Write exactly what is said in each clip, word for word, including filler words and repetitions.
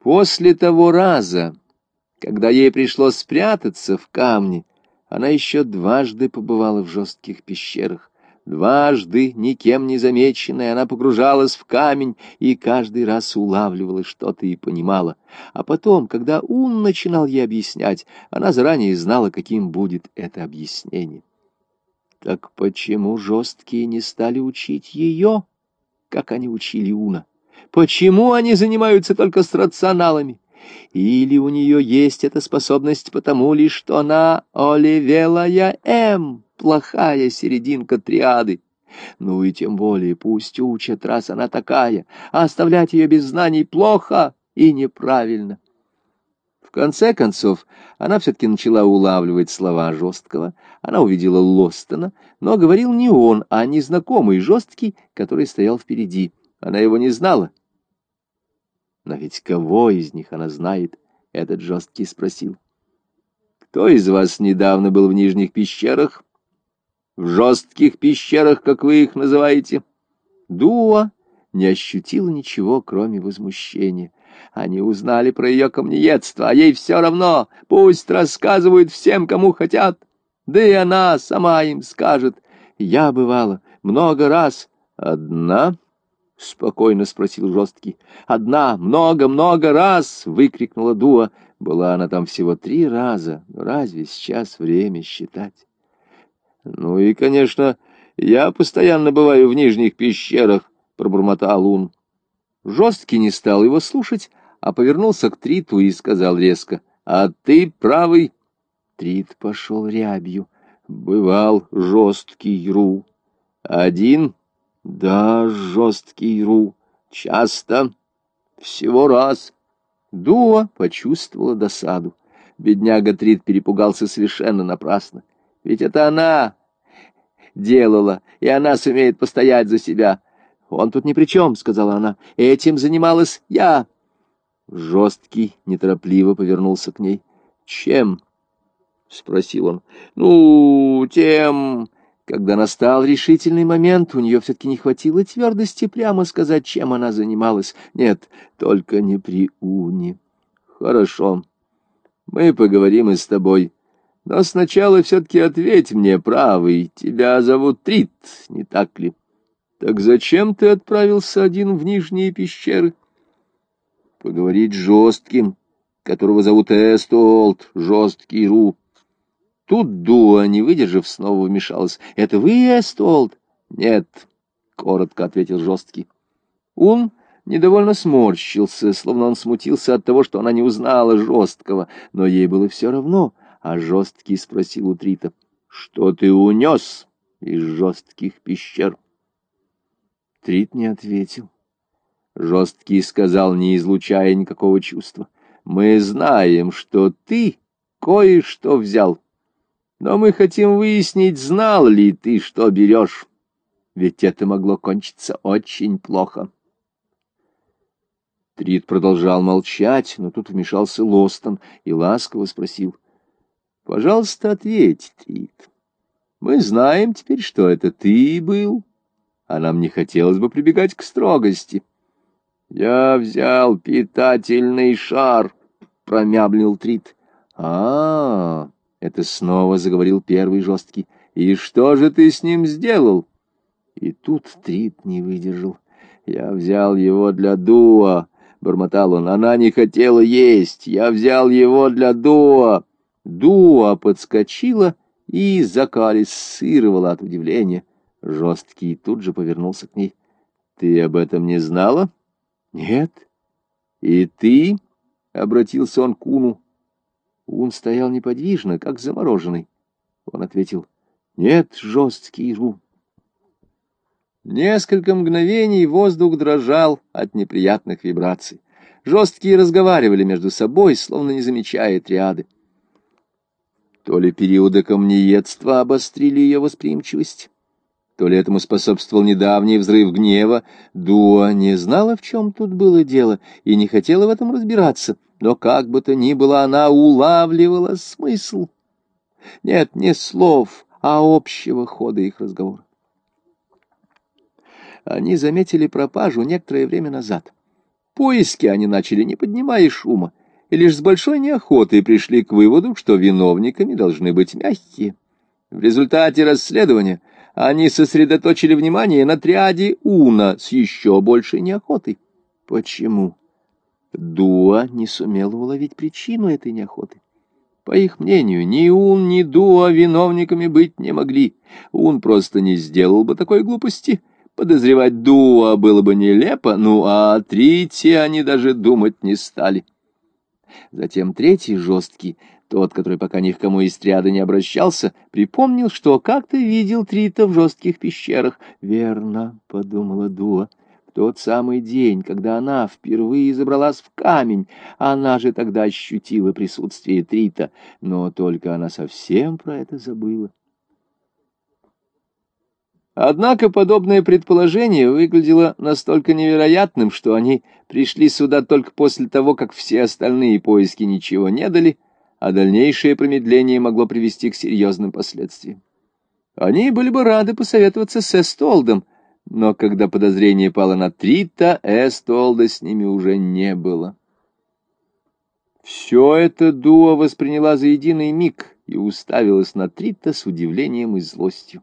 После того раза, когда ей пришлось спрятаться в камне, она еще дважды побывала в жестких пещерах. Дважды, никем не замеченная, она погружалась в камень и каждый раз улавливала что-то и понимала. А потом, когда Ун начинал ей объяснять, она заранее знала, каким будет это объяснение. Так почему жесткие не стали учить ее, как они учили Уна? Почему они занимаются только с рационалами? Или у нее есть эта способность потому лишь, что она оливелая М, плохая серединка триады? Ну и тем более пусть учат, раз она такая, а оставлять ее без знаний плохо и неправильно. В конце концов, она все-таки начала улавливать слова жесткого. Она увидела Лостона, но говорил не он, а незнакомый жесткий, который стоял впереди. Она его не знала. Но ведь кого из них она знает? Этот жесткий спросил. Кто из вас недавно был в нижних пещерах? В жестких пещерах, как вы их называете? Дуа не ощутила ничего, кроме возмущения. Они узнали про ее камнеедство, а ей все равно. Пусть рассказывают всем, кому хотят. Да и она сама им скажет. Я бывала много раз. Одна? — спокойно спросил жесткий. «Одна, много-много раз!» — выкрикнула Дуа. Была она там всего три раза, но разве сейчас время считать? «Ну и, конечно, я постоянно бываю в нижних пещерах», — пробормотал он. Жесткий не стал его слушать, а повернулся к Триту и сказал резко: «А ты правый». Трит пошел рябью. Бывал жесткий Ру. «Один?» «Да, жесткий Ру. Часто. Всего раз». Дуа почувствовала досаду. Бедняга Трит перепугался совершенно напрасно. Ведь это она делала, и она сумеет постоять за себя. «Он тут ни при чем», — сказала она. «Этим занималась я». Жесткий неторопливо повернулся к ней. «Чем?» — спросил он. «Ну, тем...» Когда настал решительный момент, у нее все-таки не хватило твердости прямо сказать, чем она занималась. Нет, только не при Уне. «Хорошо, мы поговорим и с тобой. Но сначала все-таки ответь мне, правый, тебя зовут Трит, не так ли? Так зачем ты отправился один в нижние пещеры?» «Поговорить с жестким, которого зовут Эстолд, жесткий Ру». Тут Дуа, не выдержав, снова вмешалась. «Это вы, Эстолд?» «Нет», — коротко ответил жесткий. Он недовольно сморщился, словно он смутился от того, что она не узнала жесткого, но ей было все равно, а жесткий спросил у Трита: «Что ты унес из жестких пещер?» Трит не ответил. Жесткий сказал, не излучая никакого чувства: «Мы знаем, что ты кое-что взял. Но мы хотим выяснить, знал ли ты, что берешь, ведь это могло кончиться очень плохо». Трит продолжал молчать, но тут вмешался Лостон и ласково спросил: «Пожалуйста, ответь, Трит. Мы знаем теперь, что это ты был, а нам не хотелось бы прибегать к строгости». «Я взял питательный шар», — промямлил Трит. «А-а-а!» — это снова заговорил первый жесткий. «И что же ты с ним сделал?» И тут Трит не выдержал. «Я взял его для Дуа», — бормотал он. «Она не хотела есть. Я взял его для Дуа». Дуа подскочила и закалиссировала от удивления. Жесткий тут же повернулся к ней. «Ты об этом не знала?» «Нет». «И ты?» — обратился он к Уну. Ун стоял неподвижно, как замороженный. Он ответил: «Нет, жесткий Ру». Несколько мгновений воздух дрожал от неприятных вибраций. Жесткие разговаривали между собой, словно не замечая триады. То ли периоды камнеедства обострили ее восприимчивость, то ли этому способствовал недавний взрыв гнева. Дуа не знала, в чем тут было дело, и не хотела в этом разбираться, но как бы то ни было, она улавливала смысл. Нет, не слов, а общего хода их разговора. Они заметили пропажу некоторое время назад. Поиски они начали, не поднимая шума, и лишь с большой неохотой пришли к выводу, что виновниками должны быть мягкие. В результате расследования они сосредоточили внимание на триаде Уна с еще большей неохотой. Почему? Дуа не сумела уловить причину этой неохоты. По их мнению, ни Ун, ни Дуа виновниками быть не могли. Ун просто не сделал бы такой глупости. Подозревать Дуа было бы нелепо, ну а о Трите они даже думать не стали. Затем третий жесткий, тот, который пока ни к кому из триады не обращался, припомнил, что как-то видел Трита в жестких пещерах. «Верно», — подумала Дуа, — «в тот самый день, когда она впервые забралась в камень, она же тогда ощутила присутствие Трита, но только она совсем про это забыла». Однако подобное предположение выглядело настолько невероятным, что они пришли сюда только после того, как все остальные поиски ничего не дали, а дальнейшее промедление могло привести к серьезным последствиям. Они были бы рады посоветоваться с Эстолдом, но когда подозрение пало на Трита, Эстолда с ними уже не было. Все это Дуа восприняла за единый миг и уставилась на Трита с удивлением и злостью.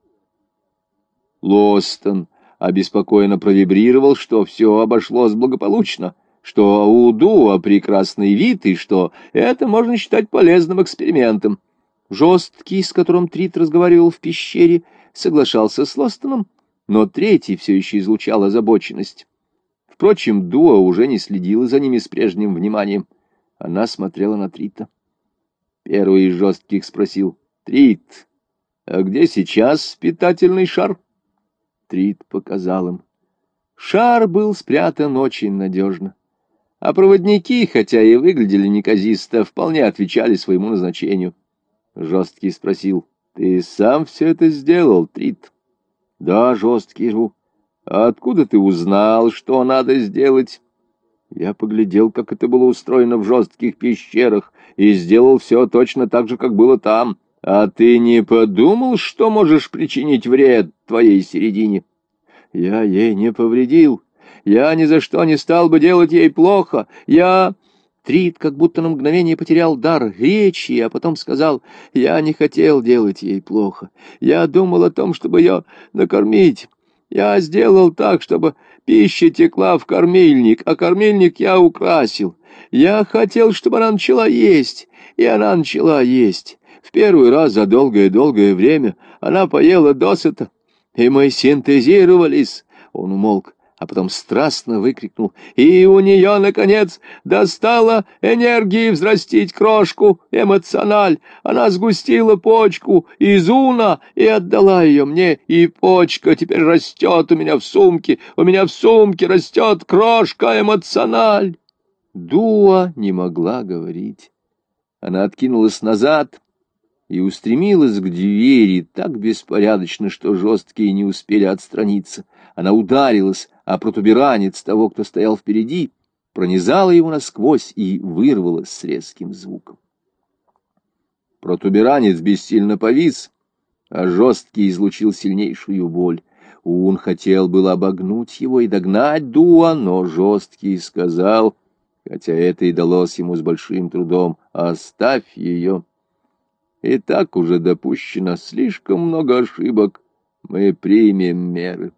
Лостон обеспокоенно провибрировал, что все обошлось благополучно, что у Дуа прекрасный вид и что это можно считать полезным экспериментом. Жесткий, с которым Трит разговаривал в пещере, соглашался с Лостоном, но третий все еще излучал озабоченность. Впрочем, Дуа уже не следила за ними с прежним вниманием. Она смотрела на Трита. Первый из жестких спросил: «Трит, а где сейчас питательный шар?» Трит показал им. Шар был спрятан очень надежно, а проводники, хотя и выглядели неказисто, вполне отвечали своему назначению. Жесткий спросил: «Ты сам все это сделал, Трит?» «Да, Жесткий жу. А откуда ты узнал, что надо сделать?» «Я поглядел, как это было устроено в жестких пещерах, и сделал все точно так же, как было там. А ты не подумал, что можешь причинить вред твоей середине?» «Я ей не повредил. Я ни за что не стал бы делать ей плохо. Я...» Трит как будто на мгновение потерял дар речи, а потом сказал: «Я не хотел делать ей плохо. Я думал о том, чтобы ее накормить. Я сделал так, чтобы пища текла в кормильник, а кормильник я украсил. Я хотел, чтобы она начала есть, и она начала есть. В первый раз за долгое-долгое время она поела досыта, и мы синтезировались». Он умолк, а потом страстно выкрикнул: «И у нее, наконец, достала энергии взрастить крошку эмоциональ. Она сгустила почку из Уна и отдала ее мне, и почка теперь растет у меня в сумке. У меня в сумке растет крошка эмоциональ». Дуа не могла говорить. Она откинулась назад и устремилась к двери так беспорядочно, что жесткие не успели отстраниться. Она ударилась о протуберанец того, кто стоял впереди, пронизала его насквозь и вырвалась с резким звуком. Протуберанец бессильно повис, а жесткий излучил сильнейшую боль. Он хотел было обогнуть его и догнать Дуа, но жесткий сказал, хотя это и далось ему с большим трудом: «Оставь ее. И так уже допущено слишком много ошибок. Мы примем меры».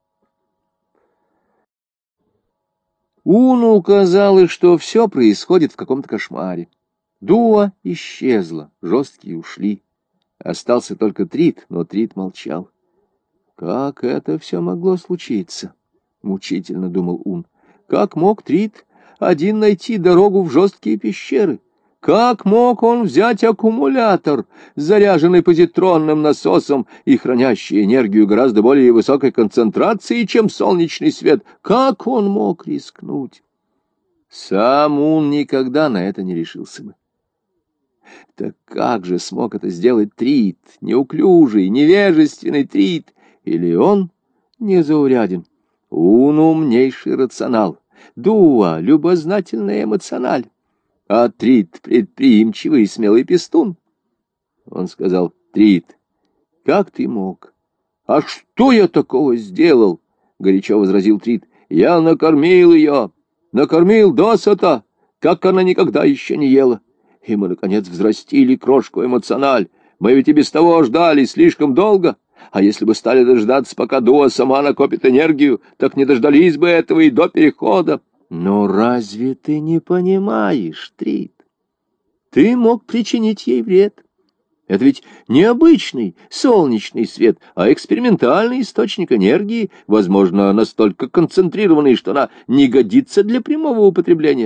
Уну казалось, что все происходит в каком-то кошмаре. Дуа исчезла, жесткие ушли. Остался только Трит, но Трит молчал. «Как это все могло случиться?» — мучительно думал Ун. «Как мог Трит один найти дорогу в жесткие пещеры? Как мог он взять аккумулятор, заряженный позитронным насосом и хранящий энергию гораздо более высокой концентрации, чем солнечный свет? Как он мог рискнуть?» Сам он никогда на это не решился бы. Так как же смог это сделать Трит, неуклюжий, невежественный Трит? Или он незауряден? Он умнейший рационал, Дуа — любознательный эмоциональ, а Трит — предприимчивый и смелый пестун. Он сказал: «Трит, как ты мог?» «А что я такого сделал?» — горячо возразил Трит. «Я накормил ее. накормил досыта, как она никогда еще не ела. И мы, наконец, взрастили крошку эмоциональ. Мы ведь и без того ждали слишком долго. А если бы стали дождаться, пока Дуа сама накопит энергию, так не дождались бы этого и до перехода. Но разве ты не понимаешь, Трит? Ты мог причинить ей вред. Это ведь не обычный солнечный свет, а экспериментальный источник энергии, возможно, настолько концентрированный, что она не годится для прямого употребления.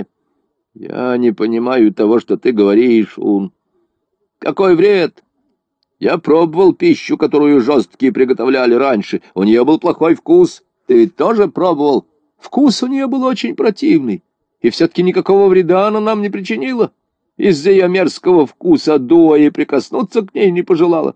Я не понимаю того, что ты говоришь, Ун. Какой вред? Я пробовал пищу, которую жесткие приготовляли раньше. У нее был плохой вкус. Ты ведь тоже пробовал? Вкус у нее был очень противный. И все-таки никакого вреда она нам не причинила. Из-за ее мерзкого вкуса Дуа и прикоснуться к ней не пожелала.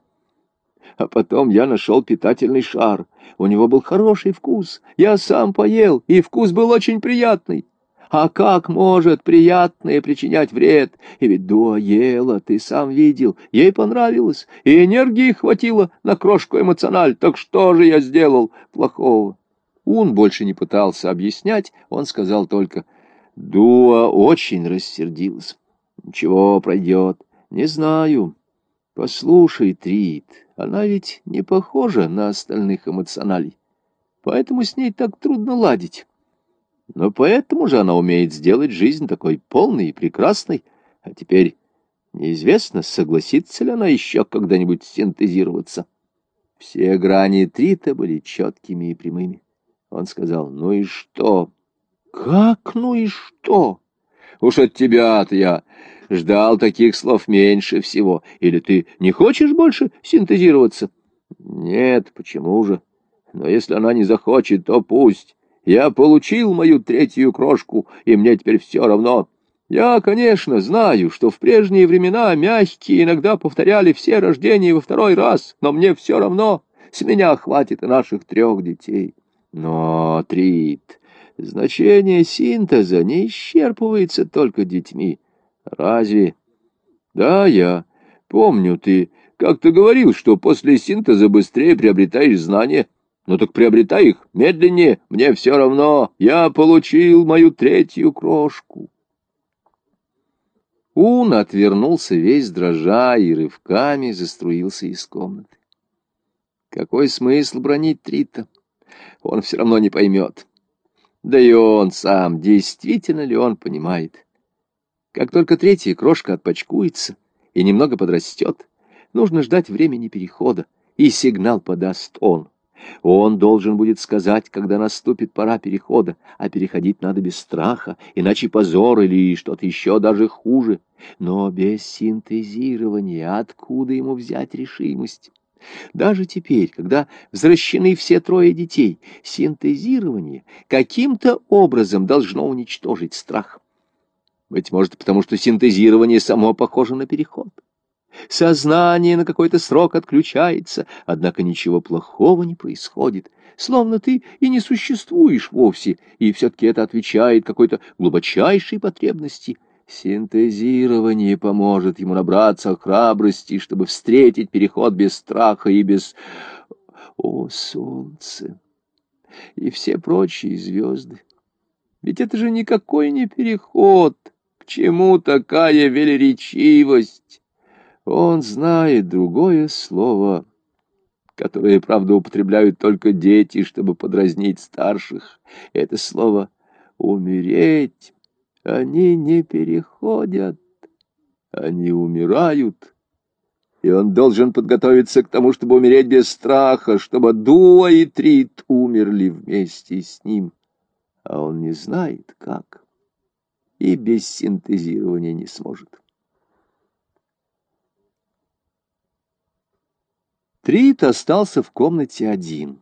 А потом я нашел питательный шар. У него был хороший вкус. Я сам поел, и вкус был очень приятный. А как может приятное причинять вред? И ведь Дуа ела, ты сам видел. Ей понравилось, и энергии хватило на крошку эмоциональ. Так что же я сделал плохого? Он больше не пытался объяснять, он сказал только: Дуа очень рассердилась. Ничего, пройдет. Не знаю. Послушай, Трит, она ведь не похожа на остальных эмоционалей, поэтому с ней так трудно ладить. Но поэтому же она умеет сделать жизнь такой полной и прекрасной. А теперь неизвестно, согласится ли она еще когда-нибудь синтезироваться. Все грани Трита были четкими и прямыми. Он сказал: ну и что? Как ну и что? Уж от тебя-то я ждал таких слов меньше всего. Или ты не хочешь больше синтезироваться? Нет, почему же? Но если она не захочет, то пусть. Я получил мою третью крошку, и мне теперь все равно. Я, конечно, знаю, что в прежние времена мягкие иногда повторяли все рождения во второй раз, но мне все равно. С меня хватит и наших трех детей. Но, Трит, значение синтеза не исчерпывается только детьми. Разве? Да, я помню, ты как-то говорил, что после синтеза быстрее приобретаешь знания. Ну так приобретай их медленнее, мне все равно. Я получил мою третью крошку. Ун отвернулся весь дрожа и рывками заструился из комнаты. Какой смысл бронить Трита? Он все равно не поймет. Да и он сам, действительно ли он понимает? Как только третья крошка отпочкуется и немного подрастет, нужно ждать времени перехода, и сигнал подаст он. Он должен будет сказать, когда наступит пора перехода, а переходить надо без страха, иначе позор или что-то еще даже хуже. Но без синтезирования откуда ему взять решимость? Даже теперь, когда возвращены все трое детей, синтезирование каким-то образом должно уничтожить страх. Быть может, потому что синтезирование само похоже на переход. Сознание на какой-то срок отключается, однако ничего плохого не происходит, словно ты и не существуешь вовсе, и все-таки это отвечает какой-то глубочайшей потребности. Синтезирование поможет ему набраться храбрости, чтобы встретить переход без страха и без... О, солнце! И все прочие звезды! Ведь это же никакой не переход! К чему такая велеречивость? Он знает другое слово, которое, правда, употребляют только дети, чтобы подразнить старших. Это слово «умереть». Они не переходят, они умирают. И он должен подготовиться к тому, чтобы умереть без страха, чтобы Дуа и Трит умерли вместе с ним. А он не знает, как, и без синтезирования не сможет. Трит остался в комнате один.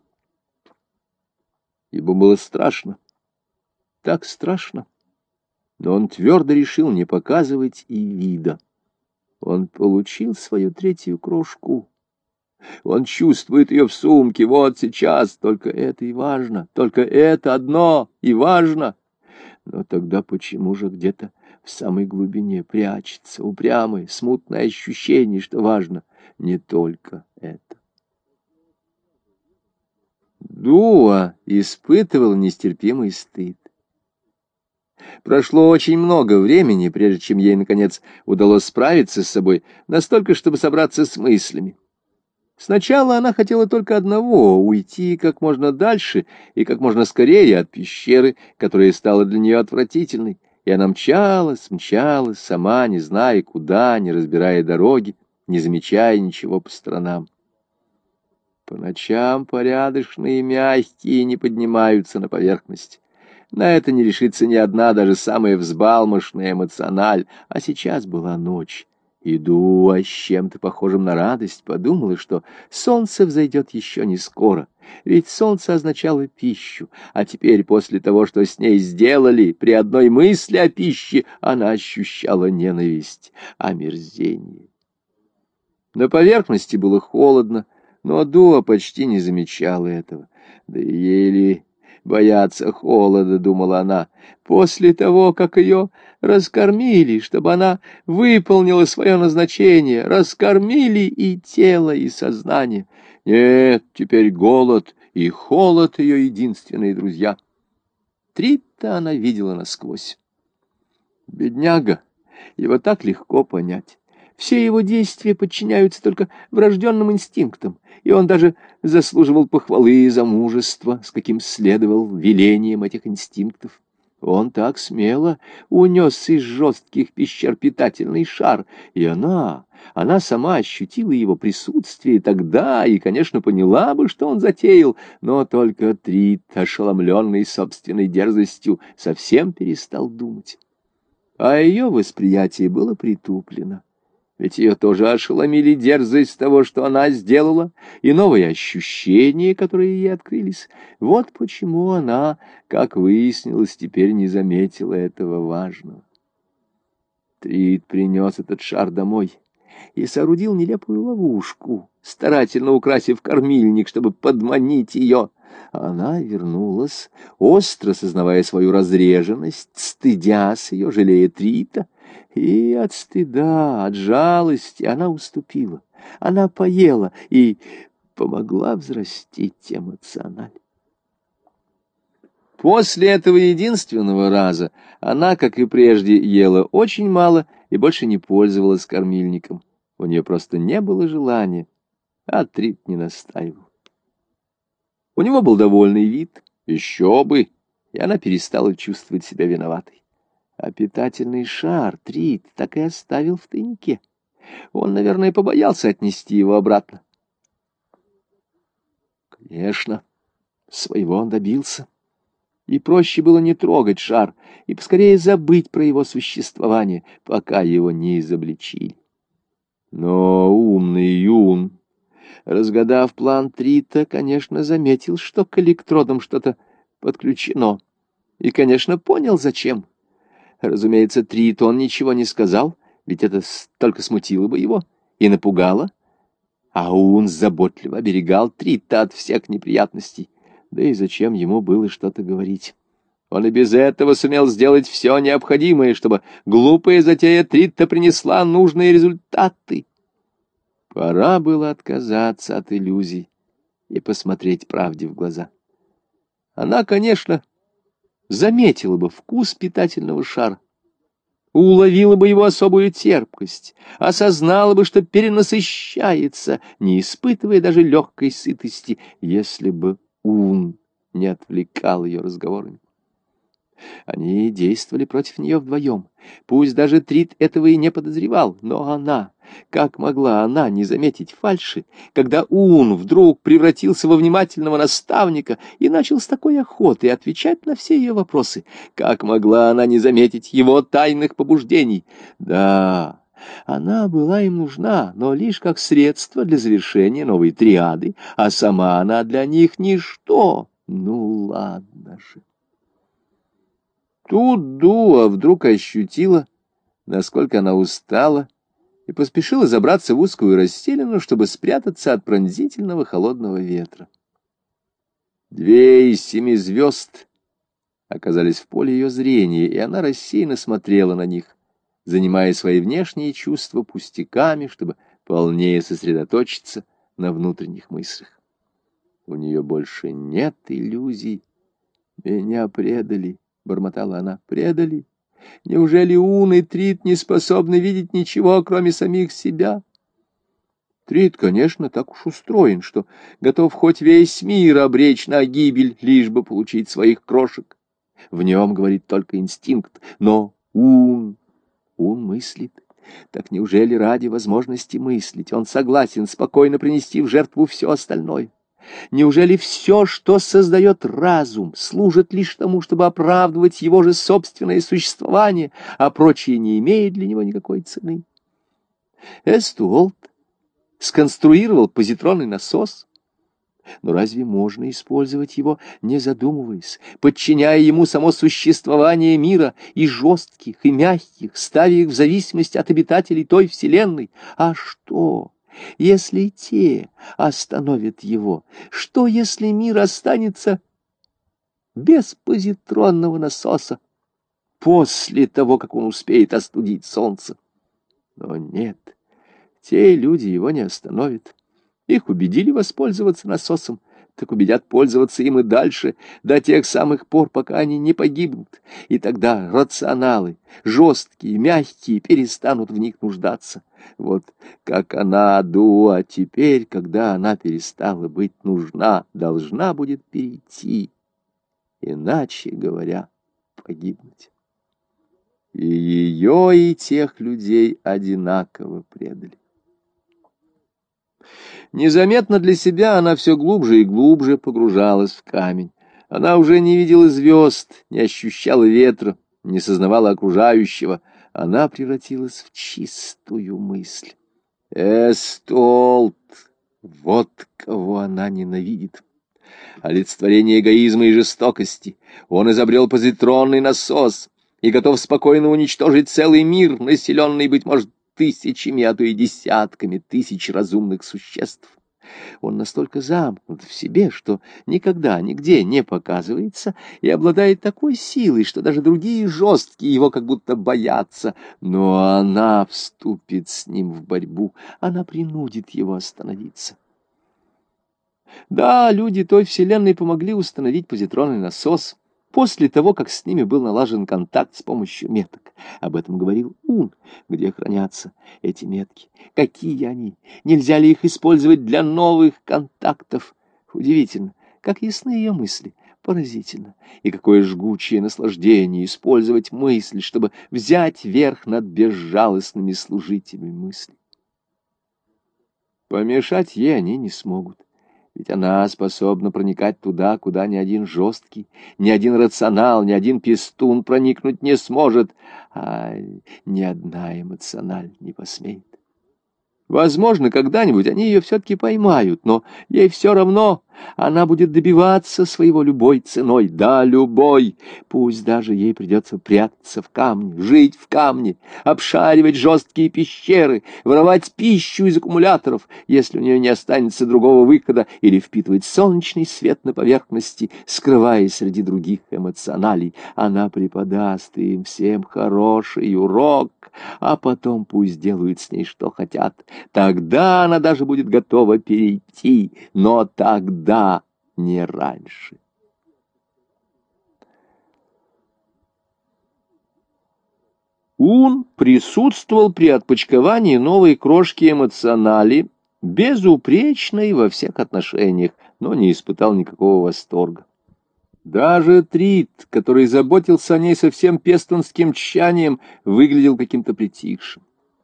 Ему было страшно, так страшно, но он твердо решил не показывать и вида. Он получил свою третью крошку. Он чувствует ее в сумке вот сейчас, только это и важно, только это одно и важно. Но тогда почему же где-то в самой глубине прячется упрямое, смутное ощущение, что важно не только это? Дуа испытывал нестерпимый стыд. Прошло очень много времени, прежде чем ей, наконец, удалось справиться с собой, настолько, чтобы собраться с мыслями. Сначала она хотела только одного — уйти как можно дальше и как можно скорее от пещеры, которая стала для нее отвратительной, и она мчалась, мчалась, сама не зная куда, не разбирая дороги, не замечая ничего по сторонам. По ночам порядочные и мягкие не поднимаются на поверхность. На это не решится ни одна, даже самая взбалмошная эмоциональ. А сейчас была ночь. Иду, а с чем-то похожим на радость, подумала, что солнце взойдет еще не скоро. Ведь солнце означало пищу, а теперь после того, что с ней сделали, при одной мысли о пище она ощущала ненависть, омерзение. На поверхности было холодно, но Дуа почти не замечала этого. Да и еле бояться холода, думала она, после того, как ее раскормили, чтобы она выполнила свое назначение, раскормили и тело, и сознание. Нет, теперь голод и холод ее единственные друзья. Трита она видела насквозь. Бедняга, его так легко понять. Все его действия подчиняются только врожденным инстинктам, и он даже заслуживал похвалы за мужество, с каким следовал велением этих инстинктов. Он так смело унес из жестких пещер питательный шар, и она, она сама ощутила его присутствие тогда и, конечно, поняла бы, что он затеял, но только Трит, ошеломленный собственной дерзостью, совсем перестал думать. А ее восприятие было притуплено. Ведь ее тоже ошеломили дерзость того, что она сделала, и новые ощущения, которые ей открылись. Вот почему она, как выяснилось, теперь не заметила этого важного. Трид принес этот шар домой и соорудил нелепую ловушку, старательно украсив кормильник, чтобы подманить ее. Она вернулась, остро сознавая свою разреженность, стыдясь ее, жалея Трита. И от стыда, от жалости она уступила. Она поела и помогла взрастить эмоциональ. После этого единственного раза она, как и прежде, ела очень мало и больше не пользовалась кормильником. У нее просто не было желания, а Трит не настаивал. У него был довольный вид, еще бы, и она перестала чувствовать себя виноватой. А питательный шар Трит так и оставил в тайнике. Он, наверное, побоялся отнести его обратно. Конечно, своего он добился. И проще было не трогать шар, и поскорее забыть про его существование, пока его не изобличили. Но умный Юн, разгадав план Трита, конечно, заметил, что к электродам что-то подключено, и, конечно, понял, зачем. Разумеется, Трит он ничего не сказал, ведь это только смутило бы его и напугало. А Ун заботливо оберегал Трита от всех неприятностей. Да и зачем ему было что-то говорить? Он и без этого сумел сделать все необходимое, чтобы глупая затея Трита принесла нужные результаты. Пора было отказаться от иллюзий и посмотреть правде в глаза. Она, конечно, заметила бы вкус питательного шара, уловила бы его особую терпкость, осознала бы, что перенасыщается, не испытывая даже легкой сытости, если бы Ун не отвлекал ее разговорами. Они действовали против нее вдвоем. Пусть даже Трит этого и не подозревал, но она, как могла она не заметить фальши, когда Ун вдруг превратился во внимательного наставника и начал с такой охотой отвечать на все ее вопросы? Как могла она не заметить его тайных побуждений? Да, она была им нужна, но лишь как средство для завершения новой триады, а сама она для них ничто. Ну ладно же. Тут Дуа вдруг ощутила, насколько она устала, и поспешила забраться в узкую расселину, чтобы спрятаться от пронзительного холодного ветра. Две из семи звезд оказались в поле ее зрения, и она рассеянно смотрела на них, занимая свои внешние чувства пустяками, чтобы полнее сосредоточиться на внутренних мыслях. У нее больше нет иллюзий. Меня предали, бормотала она, — предали. Неужели Ун и Трит не способны видеть ничего, кроме самих себя? Трит, конечно, так уж устроен, что готов хоть весь мир обречь на гибель, лишь бы получить своих крошек. В нем говорит только инстинкт, но Ун, Ун мыслит. Так неужели ради возможности мыслить он согласен спокойно принести в жертву все остальное? Неужели все, что создает разум, служит лишь тому, чтобы оправдывать его же собственное существование, а прочее не имеет для него никакой цены? Эстуолт сконструировал позитронный насос, но разве можно использовать его, не задумываясь, подчиняя ему само существование мира, и жестких, и мягких, ставя их в зависимость от обитателей той вселенной? А что, если те остановят его? Что, если мир останется без позитронного насоса после того, как он успеет остудить солнце? Но нет, те люди его не остановят. Их убедили воспользоваться насосом, так убедят пользоваться им и дальше, до тех самых пор, пока они не погибнут. И тогда рационалы, жесткие, мягкие, перестанут в них нуждаться. Вот как она, Дуа, теперь, когда она перестала быть нужна, должна будет перейти, иначе говоря, погибнуть. И ее, и тех людей одинаково предали. Незаметно для себя она все глубже и глубже погружалась в камень. Она уже не видела звезд, не ощущала ветра, не сознавала окружающего. Она превратилась в чистую мысль. Эстолт! Вот кого она ненавидит. Олицетворение эгоизма и жестокости. Он изобрел позитронный насос и готов спокойно уничтожить целый мир, населенный, быть может, тысячами, а то и десятками тысяч разумных существ. Он настолько замкнут в себе, что никогда, нигде не показывается и обладает такой силой, что даже другие жесткие его как будто боятся. Но она вступит с ним в борьбу, она принудит его остановиться. Да, люди той вселенной помогли установить позитронный насос после того, как с ними был налажен контакт с помощью меток. Об этом говорил Ун. Где хранятся эти метки? Какие они? Нельзя ли их использовать для новых контактов? Удивительно, как ясны ее мысли. Поразительно. И какое жгучее наслаждение использовать мысль, чтобы взять верх над безжалостными служителями мысли. Помешать ей они не смогут. Ведь она способна проникать туда, куда ни один жесткий, ни один рационал, ни один пестун проникнуть не сможет, а ни одна эмоциональ не посмеет. Возможно, когда-нибудь они ее все-таки поймают, но ей все равно, она будет добиваться своего любой ценой. Да, любой. Пусть даже ей придется прятаться в камне, жить в камне, обшаривать жесткие пещеры, воровать пищу из аккумуляторов, если у нее не останется другого выхода, или впитывать солнечный свет на поверхности, скрываясь среди других эмоционалей. Она преподаст им всем хороший урок, а потом пусть делают с ней что хотят. Тогда она даже будет готова перейти, но тогда не раньше. Ун присутствовал при отпочковании новой крошки эмоционали, безупречной во всех отношениях, но не испытал никакого восторга. Даже Трит, который заботился о ней со всем пестонским тщанием, выглядел каким-то притихшим.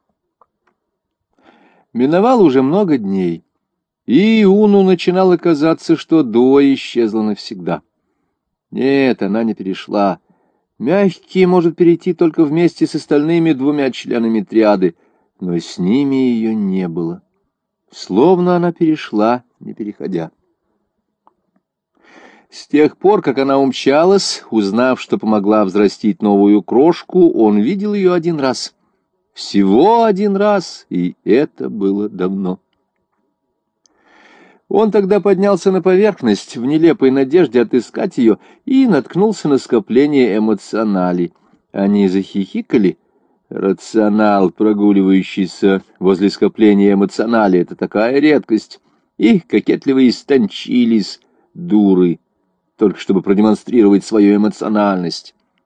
Миновало уже много дней, и Уну начинало казаться, что Дуа исчезла навсегда. Нет, она не перешла. Мягкий может перейти только вместе с остальными двумя членами триады, но с ними ее не было. Словно она перешла, не переходя. С тех пор, как она умчалась, узнав, что помогла взрастить новую крошку, он видел ее один раз. Всего один раз, и это было давно. Он тогда поднялся на поверхность в нелепой надежде отыскать ее и наткнулся на скопление эмоционалей. Они захихикали. Рационал, прогуливающийся возле скопления эмоционалей, — это такая редкость. И кокетливо истончились, дуры, только чтобы продемонстрировать свою эмоциональность.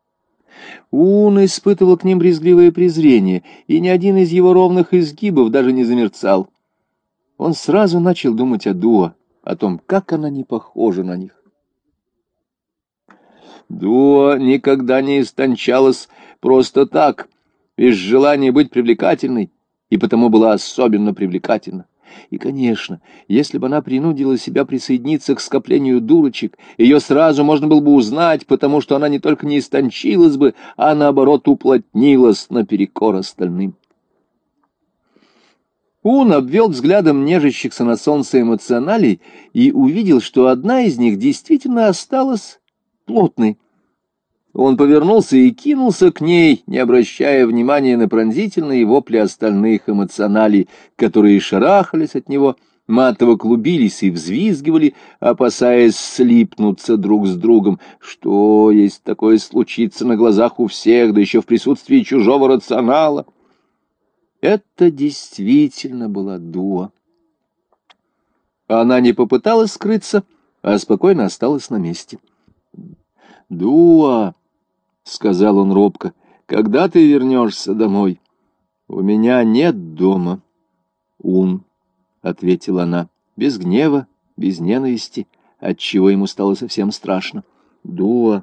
Он испытывал к ним брезгливое презрение, и ни один из его ровных изгибов даже не замерцал. Он сразу начал думать о Дуа, о том, как она не похожа на них. Дуа никогда не истончалась просто так, из желания быть привлекательной, и потому была особенно привлекательна. И, конечно, если бы она принудила себя присоединиться к скоплению дурочек, ее сразу можно было бы узнать, потому что она не только не истончилась бы, а наоборот уплотнилась наперекор остальным. Он обвел взглядом нежащихся на солнце эмоционалей и увидел, что одна из них действительно осталась плотной. Он повернулся и кинулся к ней, не обращая внимания на пронзительные вопли остальных эмоционалей, которые шарахались от него, матово клубились и взвизгивали, опасаясь слипнуться друг с другом. Что, есть такое случится на глазах у всех, да еще в присутствии чужого рационала? Это действительно была Дуа. Она не попыталась скрыться, а спокойно осталась на месте. «Дуа!» — сказал он робко, — «когда ты вернешься домой?» «У меня нет дома, Ун», — ответила она, без гнева, без ненависти, отчего ему стало совсем страшно. «Дуа,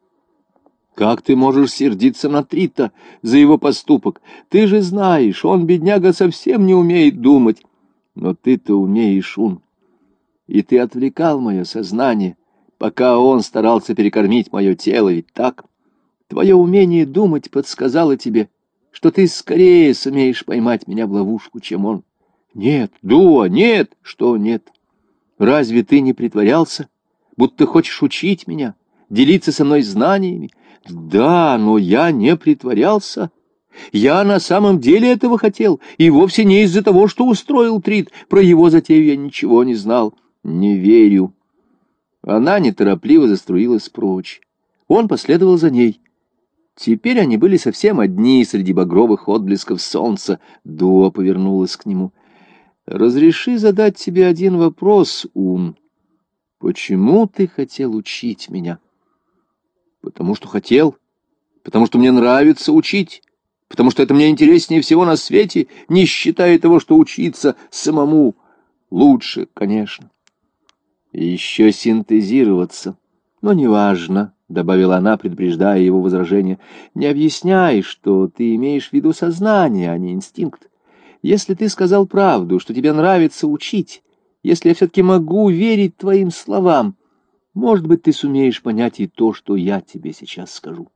как ты можешь сердиться на Трита за его поступок? Ты же знаешь, он, бедняга, совсем не умеет думать. Но ты-то умеешь, Ун, и ты отвлекал мое сознание, пока он старался перекормить мое тело, ведь так?» Твое умение думать подсказало тебе, что ты скорее сумеешь поймать меня в ловушку, чем он. Нет, Дуа, нет, что нет? Разве ты не притворялся, будто хочешь учить меня, делиться со мной знаниями? Да, но я не притворялся. Я на самом деле этого хотел, и вовсе не из-за того, что устроил Трит. Про его затею я ничего не знал. Не верю. Она неторопливо заструилась прочь. Он последовал за ней. Теперь они были совсем одни среди багровых отблесков солнца. Дуа повернулась к нему. «Разреши задать тебе один вопрос, Ун. Почему ты хотел учить меня?» «Потому что хотел. Потому что мне нравится учить. Потому что это мне интереснее всего на свете, не считая того, что учиться самому лучше, конечно. И еще синтезироваться. Но неважно». — добавила она, предупреждая его возражение, — «не объясняй, что ты имеешь в виду сознание, а не инстинкт. Если ты сказал правду, что тебе нравится учить, если я все-таки могу верить твоим словам, может быть, ты сумеешь понять и то, что я тебе сейчас скажу.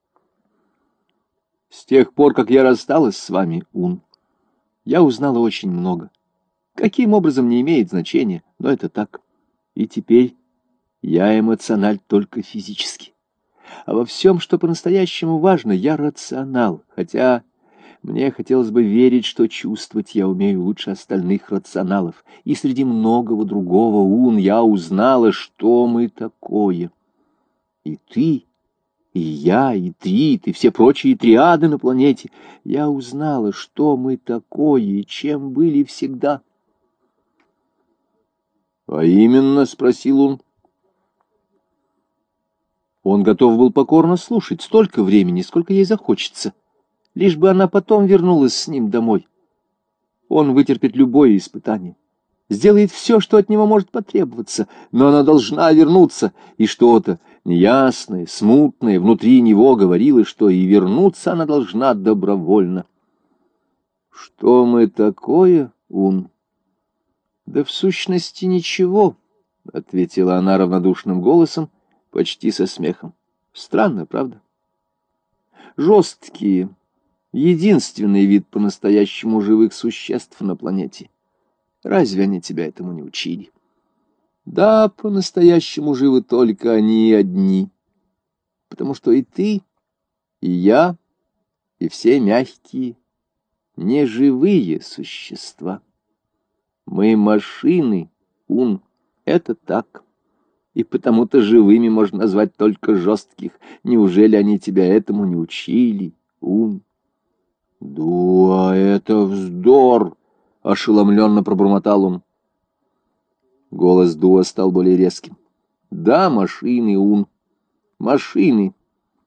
С тех пор, как я рассталась с вами, Ун, я узнала очень много. Каким образом, не имеет значения, но это так. И теперь я эмоциональ только физически. А во всем, что по-настоящему важно, я рационал, хотя мне хотелось бы верить, что чувствовать я умею лучше остальных рационалов. И среди многого другого, Ун, я узнала, что мы такое. И ты, и я, и Трит, и все прочие триады на планете. Я узнала, что мы такое и чем были всегда. — А именно, — спросил он. Он готов был покорно слушать столько времени, сколько ей захочется, лишь бы она потом вернулась с ним домой. Он вытерпит любое испытание, сделает все, что от него может потребоваться, но она должна вернуться, и что-то неясное, смутное внутри него говорило, что и вернуться она должна добровольно. «Что мы такое, Ун?» «Да в сущности ничего», — ответила она равнодушным голосом, почти со смехом. «Странно, правда? Жесткие, единственный вид по-настоящему живых существ на планете. Разве они тебя этому не учили? Да, по-настоящему живы только они одни, потому что и ты, и я, и все мягкие, неживые существа. Мы машины, Ун, это так. И потому-то живыми можно назвать только жестких. Неужели они тебя этому не учили, Ун?» «Да, это вздор!» — ошеломленно пробормотал он. Голос Дуа стал более резким. «Да, машины, Ун, машины.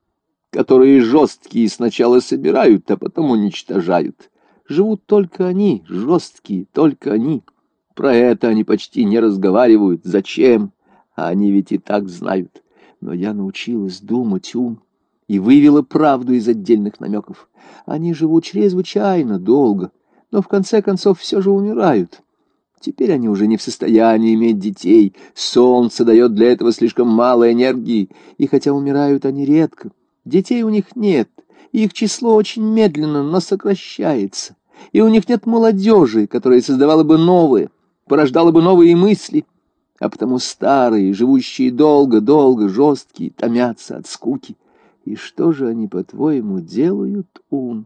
которые жесткие сначала собирают, а потом уничтожают. Живут только они, жесткие, только они. Про это они почти не разговаривают. Зачем? А они ведь и так знают. Но я научилась думать ум и вывела правду из отдельных намеков. Они живут чрезвычайно долго, но в конце концов все же умирают. Теперь они уже не в состоянии иметь детей. Солнце дает для этого слишком мало энергии, и хотя умирают они редко, детей у них нет, и их число очень медленно, но сокращается. И у них нет молодежи, которая создавала бы новые, порождала бы новые мысли, а потому старые, живущие долго-долго, жесткие, томятся от скуки. И что же они, по-твоему, делают, Ун?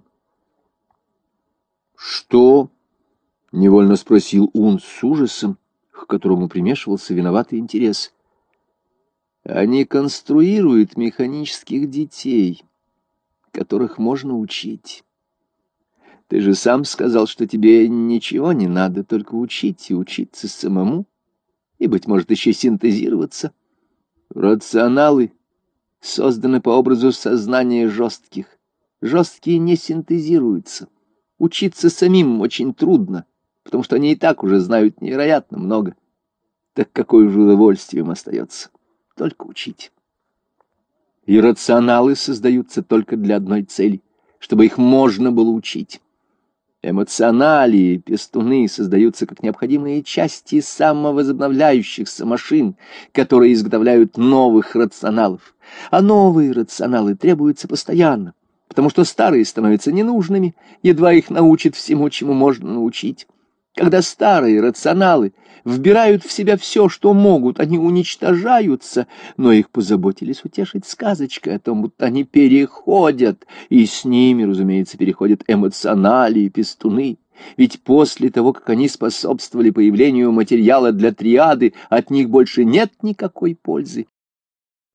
Что? — невольно спросил Ун с ужасом, к которому примешивался виноватый интерес. Они конструируют механических детей, которых можно учить. Ты же сам сказал, что тебе ничего не надо, только учить и учиться самому, и, быть может, еще синтезироваться. Рационалы созданы по образу сознания жестких. Жесткие не синтезируются. Учиться самим очень трудно, потому что они и так уже знают невероятно много. Так какое же удовольствие им остается? Только учить. Иррационалы создаются только для одной цели, чтобы их можно было учить. Эмоционалии, пестуны создаются как необходимые части самовозобновляющихся машин, которые изготовляют новых рационалов. А новые рационалы требуются постоянно, потому что старые становятся ненужными, едва их научат всему, чему можно научить. Когда старые рационалы вбирают в себя все, что могут, они уничтожаются, но их позаботились утешить сказочкой о том, будто они переходят, и с ними, разумеется, переходят эмоционали и пестуны. Ведь после того, как они способствовали появлению материала для триады, от них больше нет никакой пользы.